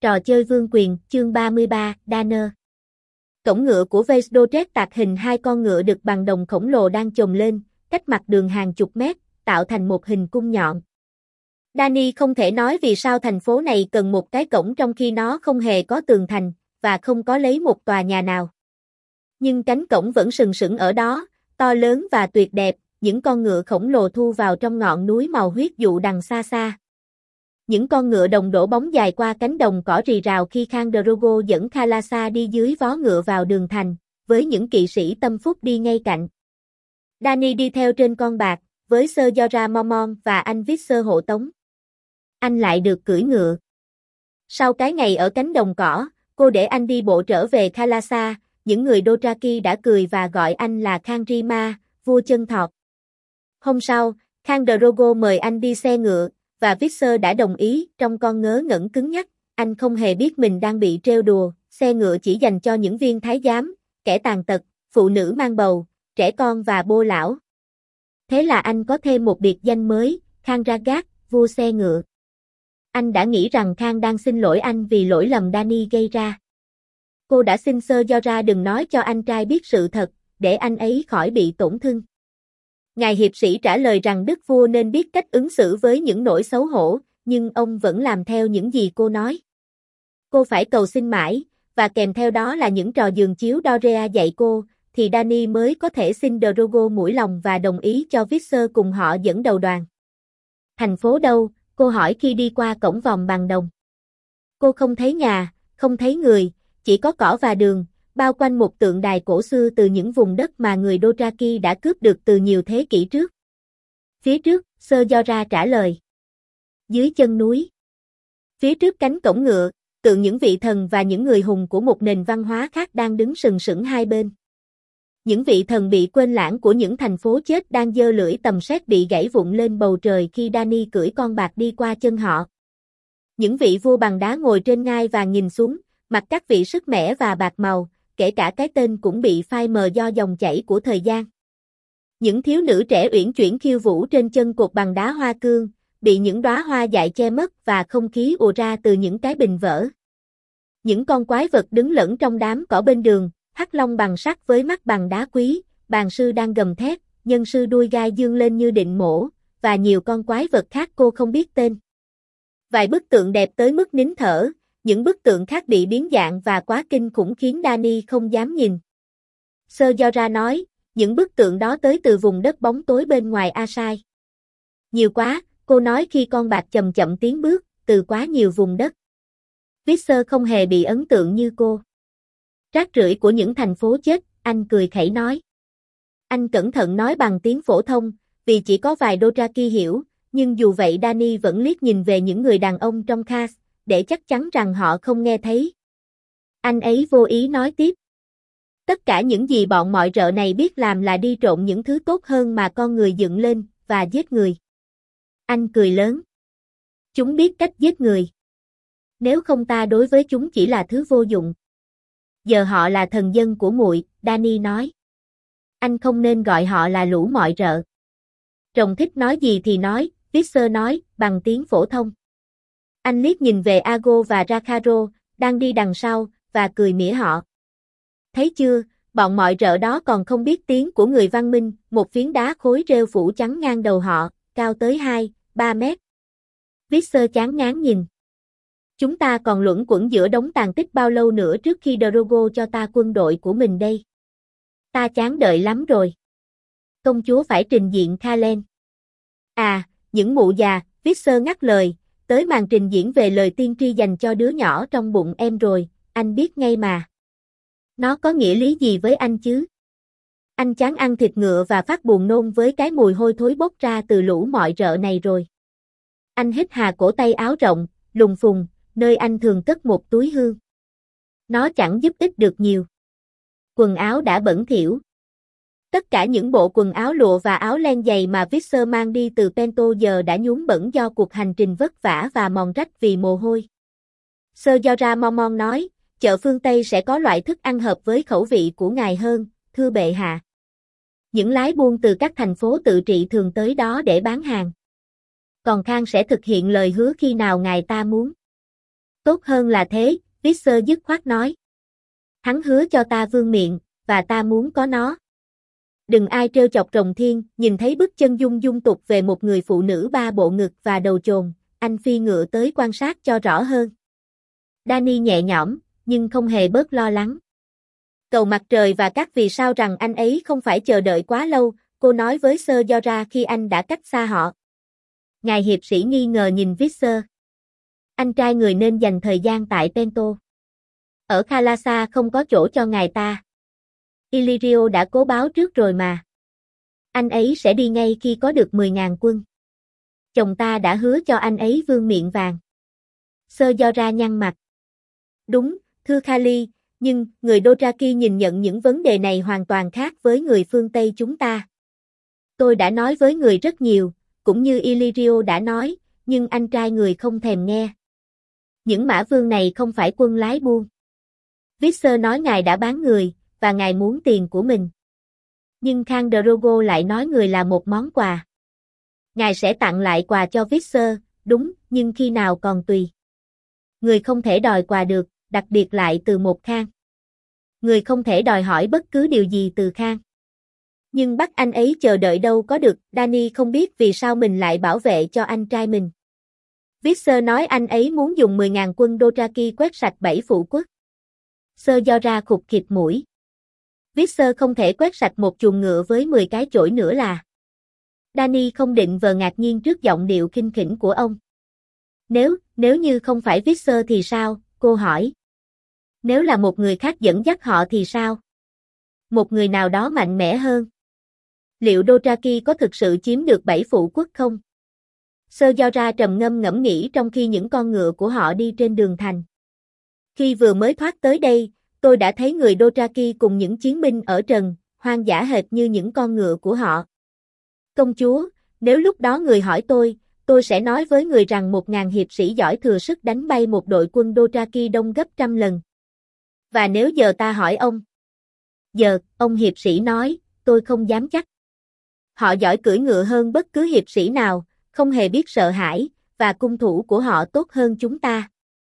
Trò chơi vương quyền, chương 33, Danner. Cổng ngựa của Vaisdotret tạc hình hai con ngựa đực bằng đồng khổng lồ đang chồm lên, cách mặt đường hàng chục mét, tạo thành một hình cung nhọn. Dany không thể nói vì sao thành phố này cần một cái cổng trong khi nó không hề có tường thành, và không có lấy một tòa nhà nào. Nhưng cánh cổng vẫn sừng sững ở đó, to lớn và tuyệt đẹp, những con ngựa khổng lồ thu vào trong ngọn núi màu huyết dụ đằng xa xa. Những con ngựa đồng đổ bóng dài qua cánh đồng cỏ rì rào khi Khang Drogo dẫn Khalasa đi dưới vó ngựa vào đường thành, với những kỵ sĩ tâm phúc đi ngay cạnh. Dany đi theo trên con bạc, với Ser Jorah Mormont và anh Visser hộ tống. Anh lại được cưỡi ngựa. Sau cái ngày ở cánh đồng cỏ, cô để anh đi bộ trở về Khalasa, những người Dothraki đã cười và gọi anh là Khang Rima, vua chân thọt. Hôm sau, Khang Drogo mời anh đi xe ngựa, và Visser đã đồng ý. Trong con ngớ ngẩn cứng nhắc, anh không hề biết mình đang bị trêu đùa, xe ngựa chỉ dành cho những viên thái giám, kẻ tàn tật, phụ nữ mang bầu, trẻ con và bô lão. Thế là anh có thêm một biệt danh mới, Khang Ragat, vua xe ngựa. Anh đã nghĩ rằng Khang đang xin lỗi anh vì lỗi lầm Dany gây ra. Cô đã xin Ser Jorah đừng nói cho anh trai biết sự thật, để anh ấy khỏi bị tổn thương. Ngài hiệp sĩ trả lời rằng đức vua nên biết cách ứng xử với những nỗi xấu hổ, nhưng ông vẫn làm theo những gì cô nói. Cô phải cầu xin mãi, và kèm theo đó là những trò giường chiếu Dorea dạy cô, thì Dany mới có thể xin Drogo mũi lòng và đồng ý cho Visser cùng họ dẫn đầu đoàn. Thành phố đâu? Cô hỏi khi đi qua cổng vòm bằng đồng. Cô không thấy nhà, không thấy người, chỉ có cỏ và đường, bao quanh một tượng đài cổ xưa từ những vùng đất mà người Dothraki đã cướp được từ nhiều thế kỷ trước. Phía trước, Ser Jorah trả lời. Dưới chân núi. Phía trước cánh cổng ngựa, tượng những vị thần và những người hùng của một nền văn hóa khác đang đứng sừng sững hai bên. Những vị thần bị quên lãng của những thành phố chết đang giơ lưỡi tầm sét bị gãy vụn lên bầu trời khi Dany cưỡi con bạc đi qua chân họ. Những vị vua bằng đá ngồi trên ngai và nhìn xuống, mặt các vị sức mẻ và bạc màu, kể cả cái tên cũng bị phai mờ do dòng chảy của thời gian. Những thiếu nữ trẻ uyển chuyển khiêu vũ trên chân cột bằng đá hoa cương, bị những đóa hoa dại che mất và không khí ùa ra từ những cái bình vỡ. Những con quái vật đứng lẫn trong đám cỏ bên đường, hắc long bằng sắt với mắt bằng đá quý, bàn sư đang gầm thét, nhân sư đuôi gai dương lên như định mổ, và nhiều con quái vật khác cô không biết tên. Vài bức tượng đẹp tới mức nín thở, những bức tượng khác bị biến dạng và quá kinh khủng khiến Dany không dám nhìn. Ser Jorah nói, những bức tượng đó tới từ vùng đất bóng tối bên ngoài Asai. Nhiều quá, cô nói khi con bạc chậm chậm tiến bước, từ quá nhiều vùng đất. Visser không hề bị ấn tượng như cô. Rác rưởi của những thành phố chết, anh cười khẩy nói. Anh cẩn thận nói bằng tiếng phổ thông, vì chỉ có vài Dothraki hiểu, nhưng dù vậy Dany vẫn liếc nhìn về những người đàn ông trong Khas, để chắc chắn rằng họ không nghe thấy. Anh ấy vô ý nói tiếp. Tất cả những gì bọn mọi rợ này biết làm là đi trộm những thứ tốt hơn mà con người dựng lên, và giết người. Anh cười lớn. Chúng biết cách giết người. Nếu không ta đối với chúng chỉ là thứ vô dụng. Giờ họ là thần dân của muội, Dany nói. Anh không nên gọi họ là lũ mọi rợ. Rồng thích nói gì thì nói, Visser nói, bằng tiếng phổ thông. Anh liếc nhìn về Ago và Rakharo, đang đi đằng sau, và cười mỉa họ. Thấy chưa, bọn mọi rợ đó còn không biết tiếng của người văn minh, một phiến đá khối rêu phủ trắng ngang đầu họ, cao tới 2-3 mét. Visser chán ngán nhìn. Chúng ta còn luẩn quẩn giữa đống tàn tích bao lâu nữa trước khi Drogo cho ta quân đội của mình đây? Ta chán đợi lắm rồi. Công chúa phải trình diện Khalen. À, những mụ già, Visser ngắt lời, tới màn trình diễn về lời tiên tri dành cho đứa nhỏ trong bụng em rồi, anh biết ngay mà. Nó có nghĩa lý gì với anh chứ? Anh chán ăn thịt ngựa và phát buồn nôn với cái mùi hôi thối bốc ra từ lũ mọi rợ này rồi. Anh hít hà cổ tay áo rộng, lùng phùng, nơi anh thường cất một túi hương. Nó chẳng giúp ích được nhiều. Quần áo đã bẩn thỉu. Tất cả những bộ quần áo lụa và áo len dày mà Visser mang đi từ Pento giờ đã nhuốm bẩn do cuộc hành trình vất vả và mòn rách vì mồ hôi. Ser Jorah Mormont nói, chợ phương Tây sẽ có loại thức ăn hợp với khẩu vị của ngài hơn, thưa bệ hạ. Những lái buôn từ các thành phố tự trị thường tới đó để bán hàng. Còn Khang sẽ thực hiện lời hứa khi nào ngài ta muốn. Tốt hơn là thế, Visser dứt khoát nói. Hắn hứa cho ta vương miện, và ta muốn có nó. Đừng ai trêu chọc Rồng Thiên, nhìn thấy bức chân dung dung tục về một người phụ nữ ba bộ ngực và đầu chồn, anh phi ngựa tới quan sát cho rõ hơn. Danny nhẹ nhõm, nhưng không hề bớt lo lắng. Cầu mặt trời và các vì sao rằng anh ấy không phải chờ đợi quá lâu, cô nói với Sir Jorah khi anh đã cách xa họ. Ngài hiệp sĩ nghi ngờ nhìn Visser. Anh trai người nên dành thời gian tại Pento. Ở Khalasa không có chỗ cho ngài ta. Illyrio đã cố báo trước rồi mà. Anh ấy sẽ đi ngay khi có được 10.000 quân. Chồng ta đã hứa cho anh ấy vương miện vàng. Sir Jorah nhăn mặt. Đúng, thưa Khali, nhưng người Dothraki nhìn nhận những vấn đề này hoàn toàn khác với người phương Tây chúng ta. Tôi đã nói với người rất nhiều, cũng như Illyrio đã nói, nhưng anh trai người không thèm nghe. Những mã vương này không phải quân lái buôn. Visser nói ngài đã bán người, và ngài muốn tiền của mình. Nhưng Khang Drogo lại nói người là một món quà. Ngài sẽ tặng lại quà cho Visser, đúng, nhưng khi nào còn tùy. Người không thể đòi quà được, đặc biệt lại từ một Khang. Người không thể đòi hỏi bất cứ điều gì từ Khang. Nhưng bắt anh ấy chờ đợi đâu có được, Dany không biết vì sao mình lại bảo vệ cho anh trai mình. Visser nói anh ấy muốn dùng 10.000 quân Dothraki quét sạch 7 phủ quốc. Sir Jorah khục khịt mũi. Visser không thể quét sạch một chuồng ngựa với 10 cái chổi nữa là. Dany không định vờ ngạc nhiên trước giọng điệu khinh khỉnh của ông. Nếu như không phải Visser thì sao, cô hỏi. Nếu là một người khác dẫn dắt họ thì sao? Một người nào đó mạnh mẽ hơn. Liệu Dothraki có thực sự chiếm được 7 phủ quốc không? Sir Jorah trầm ngâm ngẫm nghĩ trong khi những con ngựa của họ đi trên đường thành. Khi vừa mới thoát tới đây, tôi đã thấy người Dothraki cùng những chiến binh ở trần, hoang dã hệt như những con ngựa của họ. Công chúa, nếu lúc đó người hỏi tôi sẽ nói với người rằng 1.000 hiệp sĩ giỏi thừa sức đánh bay một đội quân Dothraki đông gấp trăm lần. Và nếu giờ ta hỏi ông? Giờ, ông hiệp sĩ nói, tôi không dám chắc. Họ giỏi cưỡi ngựa hơn bất cứ hiệp sĩ nào, không hề biết sợ hãi, và cung thủ của họ tốt hơn chúng ta.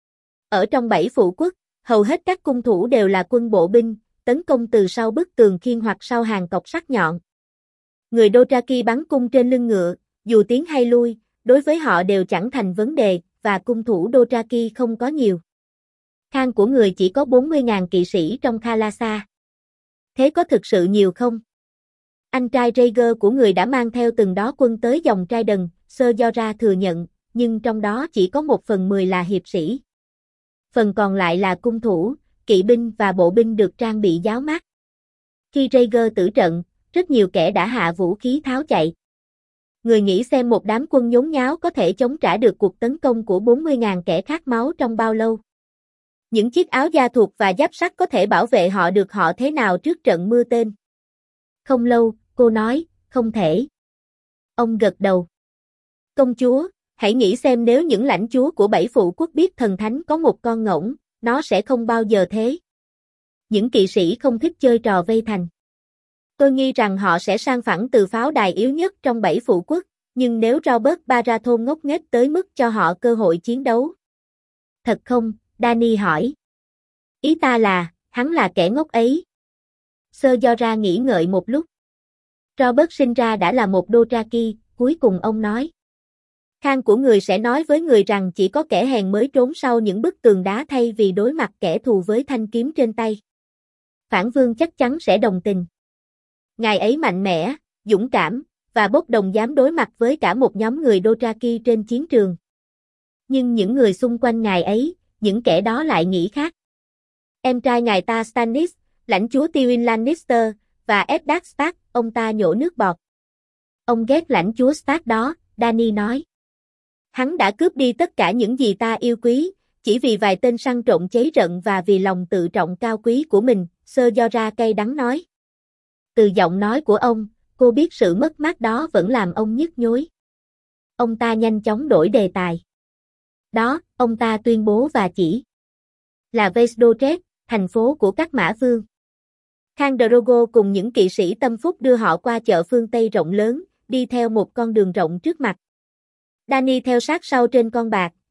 Ở trong 7 phủ quốc, hầu hết các cung thủ đều là quân bộ binh, tấn công từ sau bức tường khiên hoặc sau hàng cọc sắc nhọn. Người Dothraki bắn cung trên lưng ngựa, dù tiến hay lui, đối với họ đều chẳng thành vấn đề, và cung thủ Dothraki không có nhiều. Khang của người chỉ có 40.000 kỵ sĩ trong Khalasa. Thế có thực sự nhiều không? Anh trai Rhaegar của người đã mang theo từng đó quân tới dòng trai đần, Sir Jorah thừa nhận, nhưng trong đó chỉ có 1/10 là hiệp sĩ. Phần còn lại là cung thủ, kỵ binh và bộ binh được trang bị giáo mát. Khi Rhaegar tử trận, rất nhiều kẻ đã hạ vũ khí tháo chạy. Người nghĩ xem một đám quân nhốn nháo có thể chống trả được cuộc tấn công của 40.000 kẻ khát máu trong bao lâu? Những chiếc áo da thuộc và giáp sắt có thể bảo vệ họ được họ thế nào trước trận mưa tên? Không lâu, cô nói, không thể. Ông gật đầu. Công chúa, hãy nghĩ xem nếu những lãnh chúa của 7 phụ quốc biết thần thánh có một con ngỗng, nó sẽ không bao giờ thế. Những kỵ sĩ không thích chơi trò vây thành. Tôi nghi rằng họ sẽ sang phẳng từ pháo đài yếu nhất trong 7 phụ quốc, nhưng nếu Robert Baratheon ngốc nghếch tới mức cho họ cơ hội chiến đấu. Thật không? Dany hỏi. Ý ta là, hắn là kẻ ngốc ấy. Sir Jorah nghĩ ngợi một lúc. Robert sinh ra đã là một Dothraki, cuối cùng ông nói. Khang của người sẽ nói với người rằng chỉ có kẻ hèn mới trốn sau những bức tường đá thay vì đối mặt kẻ thù với thanh kiếm trên tay. Phản vương chắc chắn sẽ đồng tình. Ngài ấy mạnh mẽ, dũng cảm, và bốc đồng dám đối mặt với cả một nhóm người Dothraki trên chiến trường. Nhưng những người xung quanh ngài ấy, những kẻ đó lại nghĩ khác. Em trai ngài ta Stannis, lãnh chúa Tywin Lannister, và Eddard Stark, ông ta nhổ nước bọt. Ông ghét lãnh chúa Stark đó, Dany nói. Hắn đã cướp đi tất cả những gì ta yêu quý, chỉ vì vài tên săn trộm cháy rận và vì lòng tự trọng cao quý của mình, Sir Jorah cay đắng nói. Từ giọng nói của ông, cô biết sự mất mát đó vẫn làm ông nhức nhối. Ông ta nhanh chóng đổi đề tài. Đó, ông ta tuyên bố và chỉ là Vestodred, thành phố của các mã vương. Khang Drogo cùng những kỵ sĩ tâm phúc đưa họ qua chợ phương Tây rộng lớn, đi theo một con đường rộng trước mặt. Dany theo sát sau trên con bạc,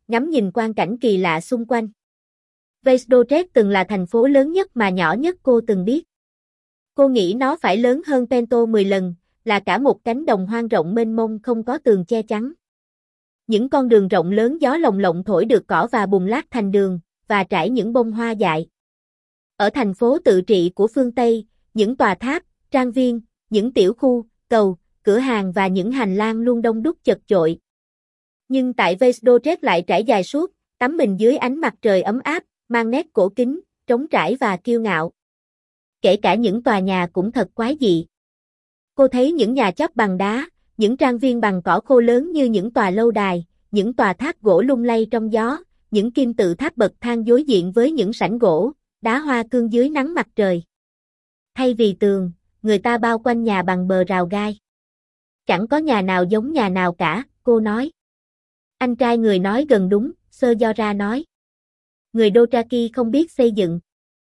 ngắm nhìn quang cảnh kỳ lạ xung quanh. Vezdorek từng là thành phố lớn nhất mà nhỏ nhất cô từng biết. Cô nghĩ nó phải lớn hơn Pento 10 lần, là cả một cánh đồng hoang rộng mênh mông không có tường che chắn. Những con đường rộng lớn gió lồng lộng thổi được cỏ và bùn lát thành đường, và trải những bông hoa dại. Ở thành phố tự trị của phương Tây, những tòa tháp, trang viên, những tiểu khu, cầu, cửa hàng và những hành lang luôn đông đúc chật chội. Nhưng tại Vezdorek lại trải dài suốt, tắm mình dưới ánh mặt trời ấm áp, mang nét cổ kính, trống trải và kiêu ngạo. Kể cả những tòa nhà cũng thật quái dị. Cô thấy những nhà chóp bằng đá, những trang viên bằng cỏ khô lớn như những tòa lâu đài, những tòa tháp gỗ lung lay trong gió, những kim tự tháp bậc thang đối diện với những sảnh gỗ, đá hoa cương dưới nắng mặt trời. Thay vì tường, người ta bao quanh nhà bằng bờ rào gai. Chẳng có nhà nào giống nhà nào cả, cô nói. Anh trai người nói gần đúng, Seojora nói. Người Dothraki không biết xây dựng.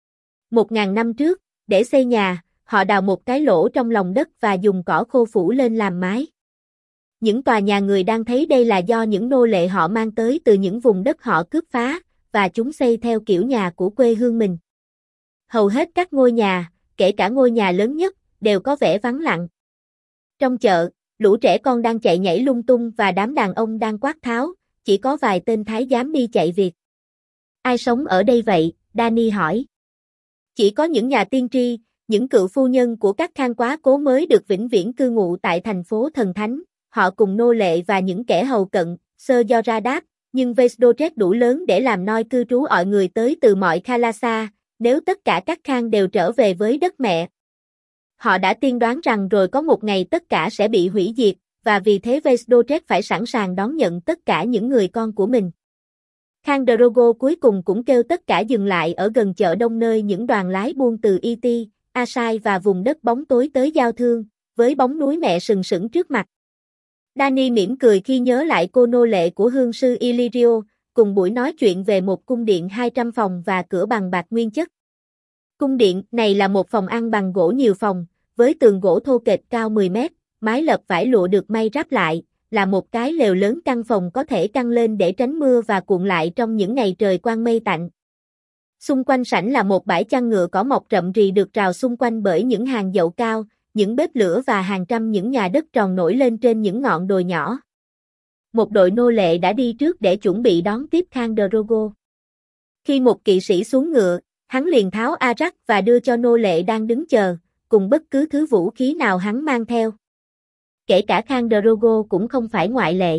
1000 năm trước, để xây nhà, họ đào một cái lỗ trong lòng đất và dùng cỏ khô phủ lên làm mái. Những tòa nhà người đang thấy đây là do những nô lệ họ mang tới từ những vùng đất họ cướp phá, và chúng xây theo kiểu nhà của quê hương mình. Hầu hết các ngôi nhà, kể cả ngôi nhà lớn nhất, đều có vẻ vắng lặng. Trong chợ, lũ trẻ con đang chạy nhảy lung tung và đám đàn ông đang quát tháo, chỉ có vài tên thái giám đi chạy việc. Ai sống ở đây vậy? Danny hỏi. Chỉ có những nhà tiên tri, những cựu phu nhân của các khang quá cố mới được vĩnh viễn cư ngụ tại thành phố thần thánh, họ cùng nô lệ và những kẻ hầu cận, Seojora đáp, nhưng Vezdorek đủ lớn để làm nơi cư trú mọi người tới từ mọi Khalasa, nếu tất cả các khang đều trở về với đất mẹ. Họ đã tiên đoán rằng rồi có một ngày tất cả sẽ bị hủy diệt, và vì thế Vezdorek phải sẵn sàng đón nhận tất cả những người con của mình. Khang Drogo cuối cùng cũng kêu tất cả dừng lại ở gần chợ đông nơi những đoàn lái buôn từ Iti, Asai và vùng đất bóng tối tới giao thương, với bóng núi mẹ sừng sững trước mặt. Dany mỉm cười khi nhớ lại cô nô lệ của hương sư Illyrio, cùng buổi nói chuyện về một cung điện 200 phòng và cửa bằng bạc nguyên chất. Cung điện này là một phòng ăn bằng gỗ nhiều phòng, với tường gỗ thô kệch cao 10 mét, mái lợp vải lụa được may ráp lại, là một cái lều lớn căn phòng có thể căng lên để tránh mưa và cuộn lại trong những ngày trời quang mây tạnh. Xung quanh sảnh là một bãi chăn ngựa cỏ mọc rậm rì được rào xung quanh bởi những hàng dậu cao, những bếp lửa và hàng trăm những nhà đất tròn nổi lên trên những ngọn đồi nhỏ. Một đội nô lệ đã đi trước để chuẩn bị đón tiếp Khang Drogo. Khi một kỵ sĩ xuống ngựa, hắn liền tháo arak và đưa cho nô lệ đang đứng chờ, cùng bất cứ thứ vũ khí nào hắn mang theo. Kể cả Khang Drogo cũng không phải ngoại lệ.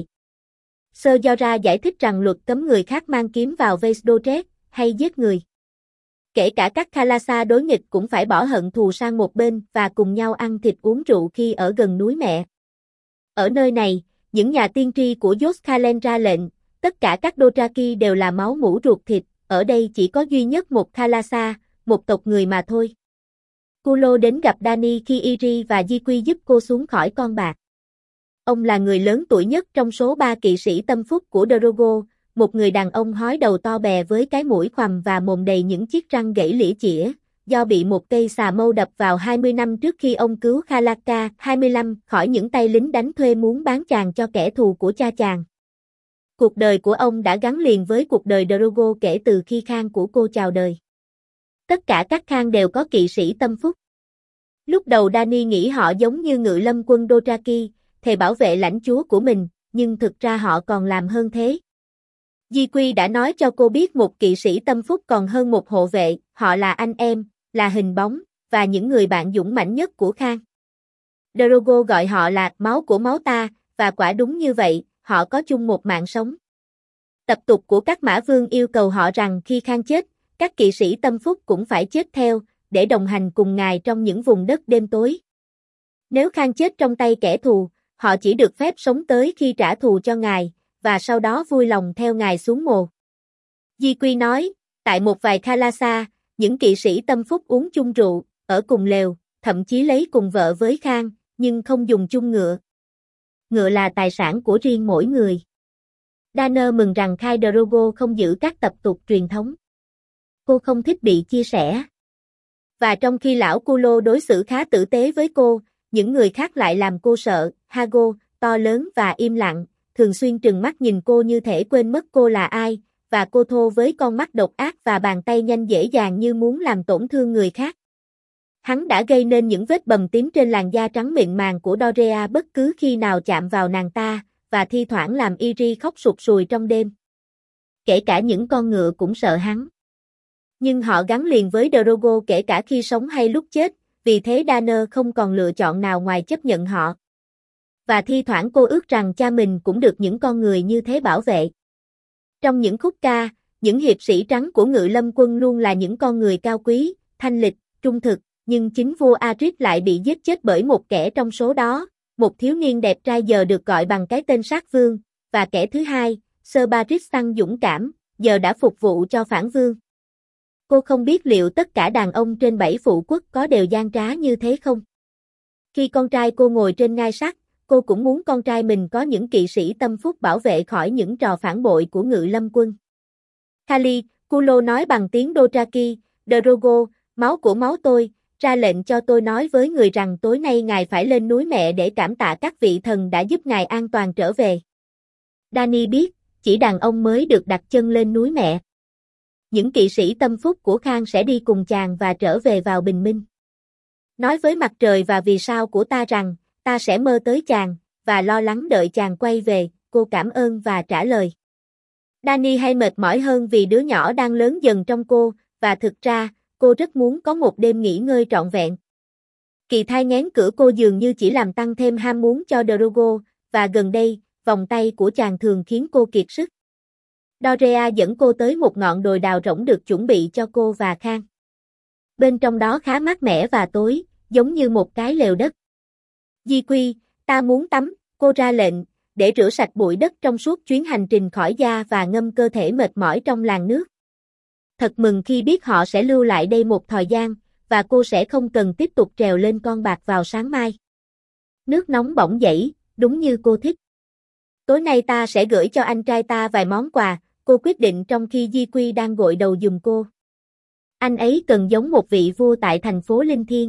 Seojora giải thích rằng luật cấm người khác mang kiếm vào Vezdorek hay giết người. Kể cả các Khalasa đối nghịch cũng phải bỏ hận thù sang một bên và cùng nhau ăn thịt uống rượu khi ở gần núi mẹ. Ở nơi này, những nhà tiên tri của Joscalen ra lệnh, tất cả các Dothraki đều là máu mủ ruột thịt, ở đây chỉ có duy nhất một Khalasa, một tộc người mà thôi. Kulo đến gặp Dany khi Iri và Jiqui giúp cô xuống khỏi con bạc. Ông là người lớn tuổi nhất trong số 3 kỵ sĩ tâm phúc của Drogo, một người đàn ông hói đầu to bè với cái mũi khoằm và mồm đầy những chiếc răng gãy lĩa chĩa, do bị một cây xà mâu đập vào 20 năm trước khi ông cứu Khalaka 25 khỏi những tay lính đánh thuê muốn bán chàng cho kẻ thù của cha chàng. Cuộc đời của ông đã gắn liền với cuộc đời Drogo kể từ khi Khang của cô chào đời. Tất cả các Khang đều có kỵ sĩ tâm phúc. Lúc đầu Dany nghĩ họ giống như ngự lâm quân Dothraki, thề bảo vệ lãnh chúa của mình, nhưng thực ra họ còn làm hơn thế. Jiqui đã nói cho cô biết một kỵ sĩ tâm phúc còn hơn một hộ vệ, họ là anh em, là hình bóng, và những người bạn dũng mãnh nhất của Khang. Drogo gọi họ là máu của máu ta, và quả đúng như vậy, họ có chung một mạng sống. Tập tục của các mã vương yêu cầu họ rằng khi Khang chết, các kỵ sĩ tâm phúc cũng phải chết theo, để đồng hành cùng ngài trong những vùng đất đêm tối. Nếu Khang chết trong tay kẻ thù, họ chỉ được phép sống tới khi trả thù cho ngài, và sau đó vui lòng theo ngài xuống mồ. Jiqui nói, tại một vài Khalasa, những kỵ sĩ tâm phúc uống chung rượu, ở cùng lều, thậm chí lấy cùng vợ với Khang, nhưng không dùng chung ngựa. Ngựa là tài sản của riêng mỗi người. Dana mừng rằng Khal Drogo không giữ các tập tục truyền thống. Cô không thích bị chia sẻ. Và trong khi lão Kulo đối xử khá tử tế với cô, những người khác lại làm cô sợ. Hago, to lớn và im lặng, thường xuyên trừng mắt nhìn cô như thể quên mất cô là ai, và cô thô với con mắt độc ác và bàn tay nhanh dễ dàng như muốn làm tổn thương người khác. Hắn đã gây nên những vết bầm tím trên làn da trắng mịn màng của Dorea bất cứ khi nào chạm vào nàng ta, và thi thoảng làm Iri khóc sụt sùi trong đêm. Kể cả những con ngựa cũng sợ hắn. Nhưng họ gắn liền với Drogo kể cả khi sống hay lúc chết, vì thế Danner không còn lựa chọn nào ngoài chấp nhận họ. Và thi thoảng cô ước rằng cha mình cũng được những con người như thế bảo vệ. Trong những khúc ca, những hiệp sĩ trắng của Ngự Lâm quân luôn là những con người cao quý, thanh lịch, trung thực, nhưng chính vua Arys lại bị giết chết bởi một kẻ trong số đó, một thiếu niên đẹp trai giờ được gọi bằng cái tên sát vương, và kẻ thứ hai, Ser Barristan dũng cảm, giờ đã phục vụ cho phản vương. Cô không biết liệu tất cả đàn ông trên 7 phụ quốc có đều gian trá như thế không? Khi con trai cô ngồi trên ngai sắt, cô cũng muốn con trai mình có những kỵ sĩ tâm phúc bảo vệ khỏi những trò phản bội của Ngự Lâm quân. Khali, Kulo nói bằng tiếng Dothraki, Drogo, máu của máu tôi, ra lệnh cho tôi nói với người rằng tối nay ngài phải lên núi mẹ để cảm tạ các vị thần đã giúp ngài an toàn trở về. Dany biết, chỉ đàn ông mới được đặt chân lên núi mẹ. Những kỵ sĩ tâm phúc của Khang sẽ đi cùng chàng và trở về vào bình minh. Nói với mặt trời và vì sao của ta rằng, ta sẽ mơ tới chàng, và lo lắng đợi chàng quay về, cô cảm ơn và trả lời. Dany hay mệt mỏi hơn vì đứa nhỏ đang lớn dần trong cô, và thực ra, cô rất muốn có một đêm nghỉ ngơi trọn vẹn. Kỳ thai nghén cửa cô dường như chỉ làm tăng thêm ham muốn cho Drogo, và gần đây, vòng tay của chàng thường khiến cô kiệt sức. Dorea dẫn cô tới một ngọn đồi đào rỗng được chuẩn bị cho cô và Khang. Bên trong đó khá mát mẻ và tối, giống như một cái lều đất. Di Quy, ta muốn tắm, cô ra lệnh, để rửa sạch bụi đất trong suốt chuyến hành trình khỏi da và ngâm cơ thể mệt mỏi trong làn nước. Thật mừng khi biết họ sẽ lưu lại đây một thời gian, và cô sẽ không cần tiếp tục trèo lên con bạc vào sáng mai. Nước nóng bỏng dậy, đúng như cô thích. Tối nay ta sẽ gửi cho anh trai ta vài món quà, cô quyết định trong khi Di Quy đang gội đầu giùm cô. Anh ấy cần giống một vị vua tại thành phố Linh Thiêng.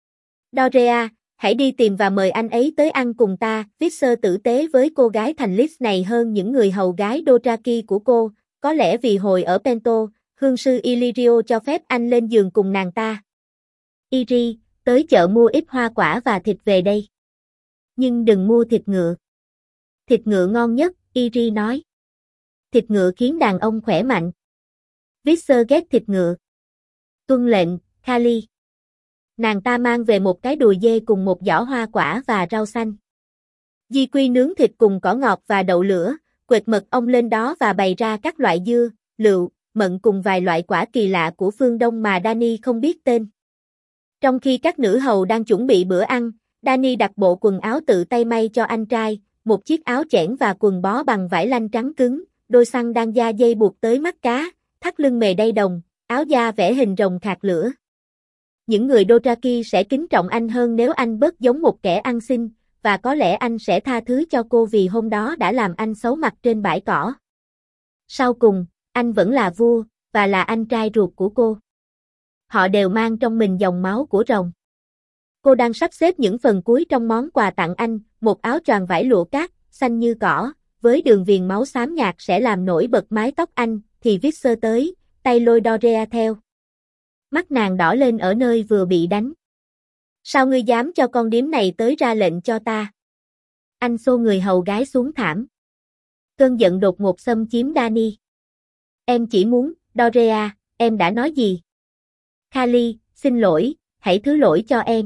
Dorea, hãy đi tìm và mời anh ấy tới ăn cùng ta. Visser tử tế với cô gái thành Lys này hơn những người hầu gái Dothraki của cô, có lẽ vì hồi ở Pento, hương sư Illyrio cho phép anh lên giường cùng nàng ta. Iri, tới chợ mua ít hoa quả và thịt về đây. Nhưng đừng mua thịt ngựa. Thịt ngựa ngon nhất, Iri nói. Thịt ngựa khiến đàn ông khỏe mạnh. Visser ghét thịt ngựa. Tuân lệnh, Khali. Nàng ta mang về một cái đùi dê cùng một giỏ hoa quả và rau xanh. Di Quy nướng thịt cùng cỏ ngọt và đậu lửa, quệt mật ong lên đó và bày ra các loại dưa, lựu, mận cùng vài loại quả kỳ lạ của phương Đông mà Dany không biết tên. Trong khi các nữ hầu đang chuẩn bị bữa ăn, Dany đặt bộ quần áo tự tay may cho anh trai, một chiếc áo chẽn và quần bó bằng vải lanh trắng cứng, đôi xăng đan da dây buộc tới mắt cá, thắt lưng mề đay đồng, áo da vẽ hình rồng khạc lửa. Những người Dothraki sẽ kính trọng anh hơn nếu anh bớt giống một kẻ ăn xin, và có lẽ anh sẽ tha thứ cho cô vì hôm đó đã làm anh xấu mặt trên bãi cỏ. Sau cùng, anh vẫn là vua, và là anh trai ruột của cô. Họ đều mang trong mình dòng máu của rồng. Cô đang sắp xếp những phần cuối trong món quà tặng anh, một áo choàng vải lụa cát, xanh như cỏ, với đường viền máu xám nhạt sẽ làm nổi bật mái tóc anh, thì Visser tới, tay lôi Dorea theo. Mắt nàng đỏ lên ở nơi vừa bị đánh. Sao ngươi dám cho con điếm này tới ra lệnh cho ta? Anh xô người hầu gái xuống thảm. Cơn giận đột ngột xâm chiếm Dany. Em chỉ muốn, Dorea, em đã nói gì? Khali, xin lỗi, hãy thứ lỗi cho em.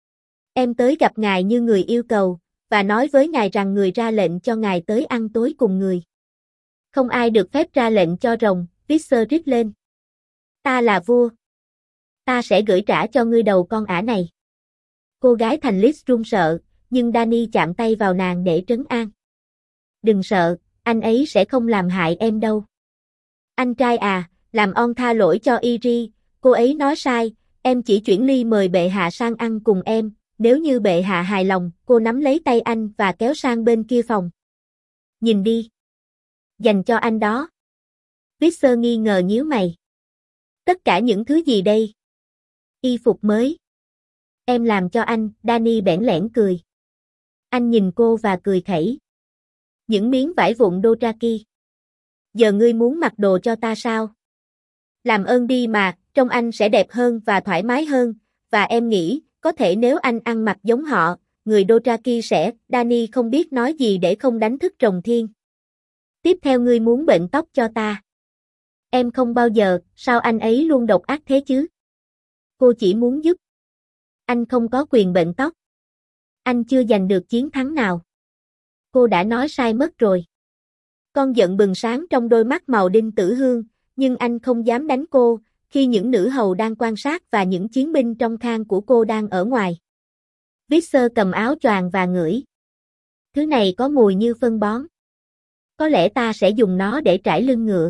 Em tới gặp ngài như người yêu cầu, và nói với ngài rằng người ra lệnh cho ngài tới ăn tối cùng người. Không ai được phép ra lệnh cho rồng, Visser rít lên. Ta là vua. Ta sẽ gửi trả cho ngươi đầu con ả này. Cô gái thành Lys run sợ, nhưng Dany chạm tay vào nàng để trấn an. Đừng sợ, anh ấy sẽ không làm hại em đâu. Anh trai à, làm ơn tha lỗi cho Iri, cô ấy nói sai, em chỉ chuyển ly mời bệ hạ sang ăn cùng em, nếu như bệ hạ hài lòng, cô nắm lấy tay anh và kéo sang bên kia phòng. Nhìn đi. Dành cho anh đó. Visser nghi ngờ nhíu mày. Tất cả những thứ gì đây? Y phục mới. Em làm cho anh, Dany bẽn lẽn cười. Anh nhìn cô và cười khẩy. Những miếng vải vụn Dothraki. Giờ ngươi muốn mặc đồ cho ta sao? Làm ơn đi mà, trông anh sẽ đẹp hơn và thoải mái hơn, và em nghĩ, có thể nếu anh ăn mặc giống họ, người Dothraki sẽ, Dany không biết nói gì để không đánh thức Rồng Thiên. Tiếp theo ngươi muốn bệnh tóc cho ta. Em không bao giờ, sao anh ấy luôn độc ác thế chứ? Cô chỉ muốn giúp. Anh không có quyền bệnh tóc. Anh chưa giành được chiến thắng nào. Cô đã nói sai mất rồi. Con giận bừng sáng trong đôi mắt màu đinh tử hương, nhưng anh không dám đánh cô, khi những nữ hầu đang quan sát và những chiến binh trong khang của cô đang ở ngoài. Visser cầm áo choàng và ngửi. Thứ này có mùi như phân bón. Có lẽ ta sẽ dùng nó để trải lưng ngựa.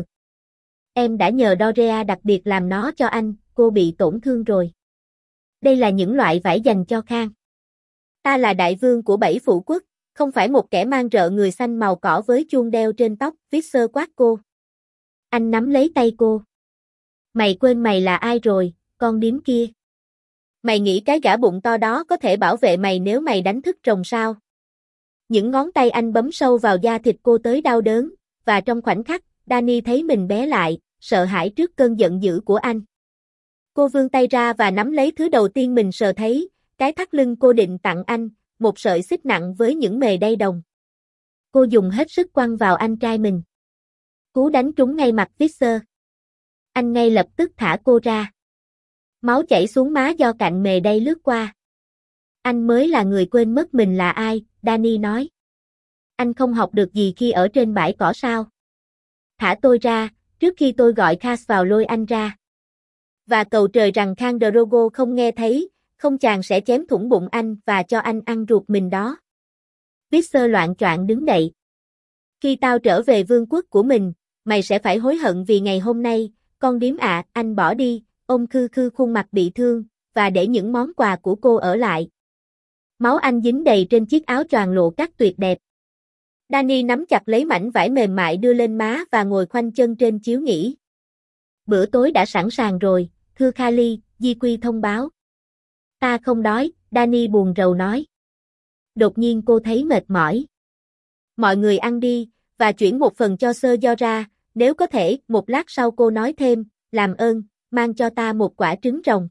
Em đã nhờ Dorea đặc biệt làm nó cho anh, cô bị tổn thương rồi. Đây là những loại vải dành cho khang. Ta là đại vương của 7 phủ quốc, không phải một kẻ mang rợ người xanh màu cỏ với chuông đeo trên tóc, Visser quát cô. Anh nắm lấy tay cô. Mày quên mày là ai rồi, con điếm kia. Mày nghĩ cái gã bụng to đó có thể bảo vệ mày nếu mày đánh thức rồng sao? Những ngón tay anh bấm sâu vào da thịt cô tới đau đớn, và trong khoảnh khắc, Dany thấy mình bé lại, sợ hãi trước cơn giận dữ của anh. Cô vươn tay ra và nắm lấy thứ đầu tiên mình sờ thấy, cái thắt lưng cô định tặng anh, một sợi xích nặng với những mề đay đồng. Cô dùng hết sức quăng vào anh trai mình. Cú đánh trúng ngay mặt Visser. Anh ngay lập tức thả cô ra. Máu chảy xuống má do cạnh mề đay lướt qua. Anh mới là người quên mất mình là ai, Dany nói. Anh không học được gì khi ở trên bãi cỏ sao? Thả tôi ra, trước khi tôi gọi Cass vào lôi anh ra. Và cầu trời rằng Khang Drogo không nghe thấy, không chàng sẽ chém thủng bụng anh và cho anh ăn ruột mình đó. Visser loạng choạng đứng dậy. Khi tao trở về vương quốc của mình, mày sẽ phải hối hận vì ngày hôm nay, con điếm ạ, anh bỏ đi, ôm khư khư khuôn mặt bị thương, và để những món quà của cô ở lại. Máu anh dính đầy trên chiếc áo choàng lộ cắt tuyệt đẹp. Dany nắm chặt lấy mảnh vải mềm mại đưa lên má và ngồi khoanh chân trên chiếu nghỉ. Bữa tối đã sẵn sàng rồi, thưa Khali, Di Quy thông báo. Ta không đói, Dany buồn rầu nói. Đột nhiên cô thấy mệt mỏi. Mọi người ăn đi, và chuyển một phần cho Sơ Do ra, nếu có thể, một lát sau cô nói thêm, làm ơn, mang cho ta một quả trứng rồng.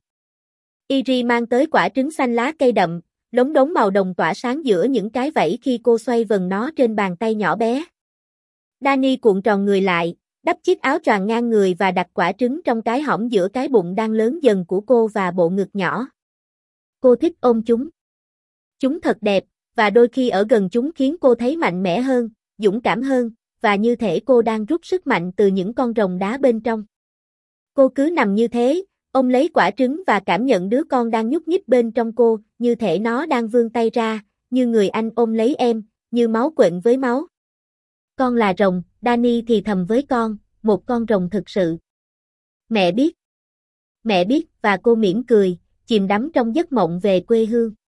Iri mang tới quả trứng xanh lá cây đậm, lóng đống màu đồng tỏa sáng giữa những cái vẫy khi cô xoay vần nó trên bàn tay nhỏ bé. Dany cuộn tròn người lại, đắp chiếc áo choàng ngang người và đặt quả trứng trong cái hõm giữa cái bụng đang lớn dần của cô và bộ ngực nhỏ. Cô thích ôm chúng. Chúng thật đẹp, và đôi khi ở gần chúng khiến cô thấy mạnh mẽ hơn, dũng cảm hơn, và như thể cô đang rút sức mạnh từ những con rồng đá bên trong. Cô cứ nằm như thế, ôm lấy quả trứng và cảm nhận đứa con đang nhúc nhích bên trong cô, như thể nó đang vươn tay ra, như người anh ôm lấy em, như máu quện với máu. Con là rồng, Dany thì thầm với con, một con rồng thực sự. Mẹ biết. Mẹ biết, và cô mỉm cười, chìm đắm trong giấc mộng về quê hương.